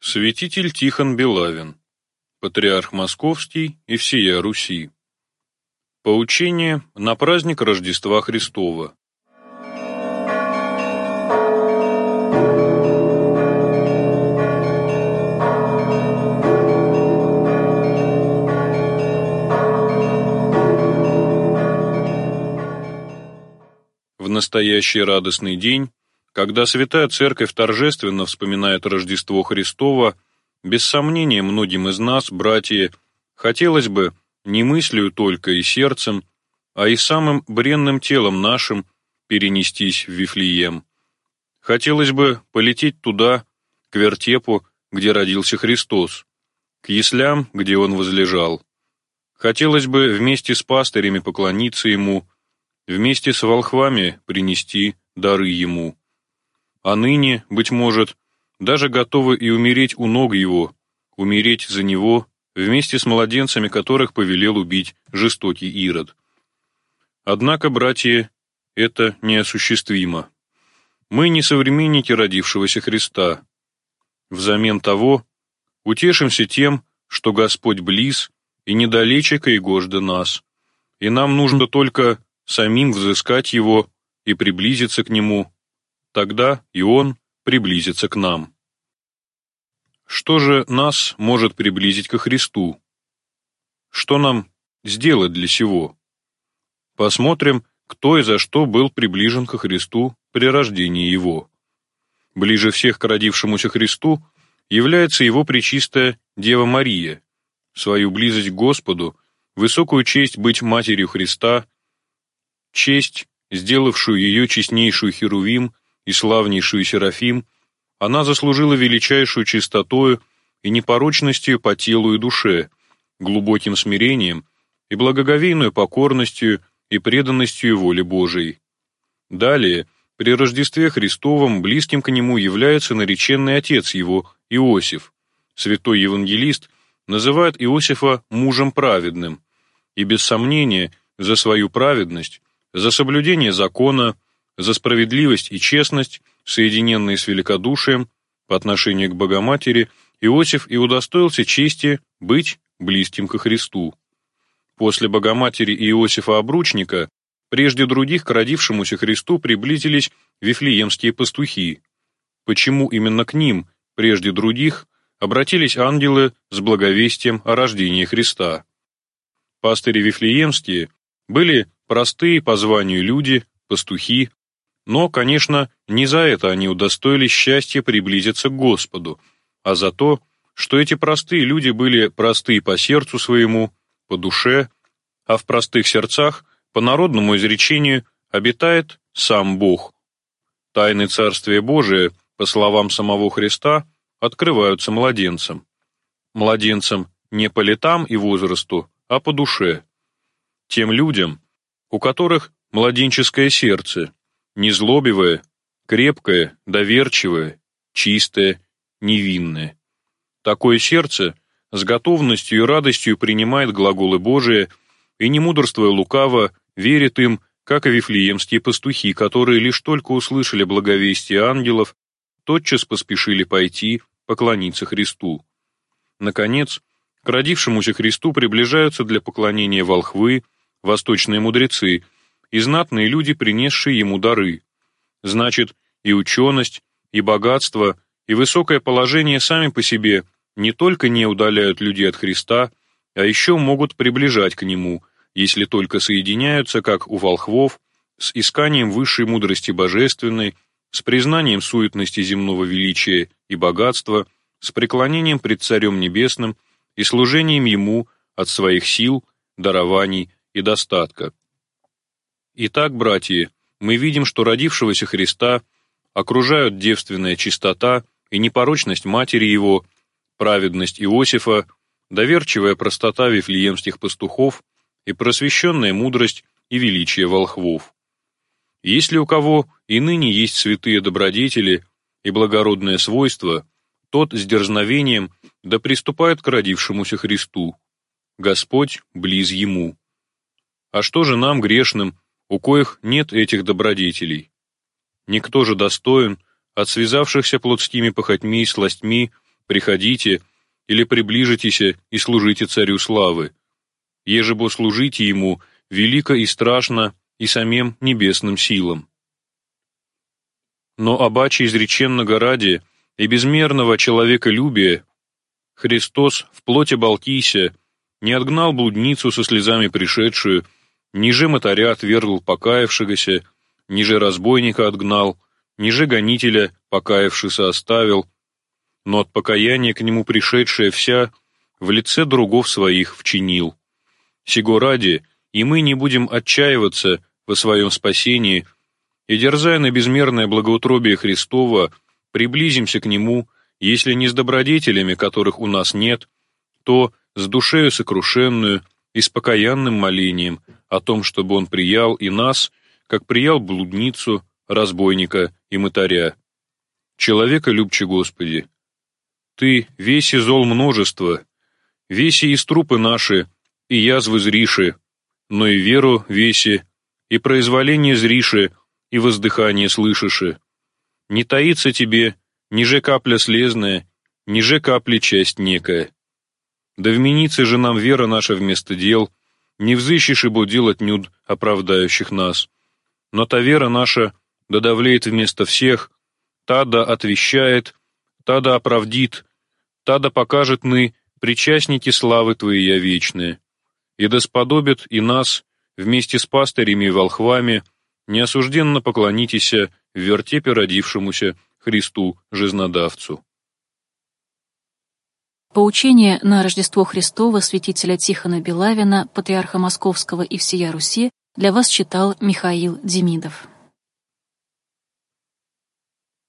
Святитель Тихон Белавин, патриарх Московский и всея Руси. Поучение на праздник Рождества Христова. В настоящий радостный день, когда Святая Церковь торжественно вспоминает Рождество Христово, без сомнения многим из нас, братья, хотелось бы не мыслью только и сердцем, а и самым бренным телом нашим перенестись в Вифлеем. Хотелось бы полететь туда, к вертепу, где родился Христос, к яслям, где Он возлежал. Хотелось бы вместе с пастырями поклониться Ему, вместе с волхвами принести дары Ему. А ныне, быть может, даже готовы и умереть у ног Его, умереть за Него, вместе с младенцами, которых повелел убить жестокий Ирод. Однако, братья, это неосуществимо. Мы не современники родившегося Христа. Взамен того, утешимся тем, что Господь близ и недалече коегожда нас, и нам нужно только самим взыскать Его и приблизиться к Нему, тогда и Он приблизится к нам. Что же нас может приблизить ко Христу? Что нам сделать для сего? Посмотрим, кто и за что был приближен ко Христу при рождении Его. Ближе всех к родившемуся Христу является Его пречистая Дева Мария. Свою близость к Господу, высокую честь быть Матерью Христа, честь, сделавшую ее честнейшую Херувим и славнейшую Серафим, она заслужила величайшую чистотою и непорочностью по телу и душе, глубоким смирением и благоговейную покорностью и преданностью воле Божией. Далее, при Рождестве Христовом близким к Нему является нареченный отец Его, Иосиф. Святой Евангелист называет Иосифа мужем праведным, и без сомнения за свою праведность, за соблюдение закона, за справедливость и честность, соединенные с великодушием по отношению к Богоматери, Иосиф и удостоился чести быть близким ко Христу. После Богоматери и Иосифа-обручника прежде других к родившемуся Христу приблизились вифлеемские пастухи. Почему именно к ним, прежде других, обратились ангелы с благовестием о рождении Христа? Пастыри вифлеемские были простые по званию люди, пастухи, но, конечно, не за это они удостоились счастья приблизиться к Господу, а за то, что эти простые люди были простые по сердцу своему, по душе, а в простых сердцах, по народному изречению, обитает сам Бог. Тайны Царствия Божия, по словам самого Христа, открываются младенцам. Младенцам не по летам и возрасту, а по душе. Тем людям, у которых младенческое сердце, незлобивое, крепкое, доверчивое, чистое, невинное. Такое сердце с готовностью и радостью принимает глаголы Божии и, не мудрствуя лукаво, верит им, как и вифлеемские пастухи, которые лишь только услышали благовестие ангелов, тотчас поспешили пойти поклониться Христу. Наконец, к родившемуся Христу приближаются для поклонения волхвы, восточные мудрецы и знатные люди, принесшие Ему дары. Значит, и ученость, и богатство, и высокое положение сами по себе не только не удаляют людей от Христа, а еще могут приближать к Нему, если только соединяются, как у волхвов, с исканием высшей мудрости божественной, с признанием суетности земного величия и богатства, с преклонением пред Царем Небесным и служением Ему от своих сил, дарований и достатка. Итак, братья, мы видим, что родившегося Христа окружают девственная чистота и непорочность Матери Его, праведность Иосифа, доверчивая простота вифлеемских пастухов и просвещенная мудрость и величие волхвов. Если у кого и ныне есть святые добродетели и благородное свойство, тот с дерзновением да приступает к родившемуся Христу. Господь близ Ему. А что же нам, грешным, у коих нет этих добродетелей? Никто же достоин от связавшихся плотскими похотьми и сластьми приходите, или приближитесь и служите Царю славы. Еже бо служите Ему велико и страшно и самим небесным силам. Но обаче изреченного ради и безмерного человеколюбия Христос в плоти Балтийся не отгнал блудницу со слезами пришедшую, ниже мотаря отвергл покаявшегося, ниже разбойника отгнал, ниже гонителя покаявшися оставил, но от покаяния к нему пришедшая вся в лице другов своих вчинил. Сего ради и мы не будем отчаиваться во своем спасении, и, дерзая на безмерное благоутробие Христова, приблизимся к Нему, если не с добродетелями, которых у нас нет, то с душею сокрушенную и с покаянным молением о том, чтобы Он приял и нас, как приял блудницу, разбойника и мытаря. Человека любче Господи, Ты веси зол множество, веси из трупы наши, и язвы зриши, но и веру веси, и произволение зриши, и воздыхание слышиши. Не таится тебе ниже капля слезная, ниже капли часть некая. Да вменится же нам вера наша вместо дел, не взыщешь ибо дел отнюдь оправдающих нас. Но та вера наша да давлеет вместо всех, та да отвещает, та да оправдит, та да покажет мы причастники славы Твоей вечные, и да сподобит и нас вместе с пастырями и волхвами неосужденно поклонитесь в вертепе родившемуся Христу Жизнодавцу. Поучение на Рождество Христово святителя Тихона Белавина, патриарха Московского и всея Руси, для вас читал Михаил Демидов.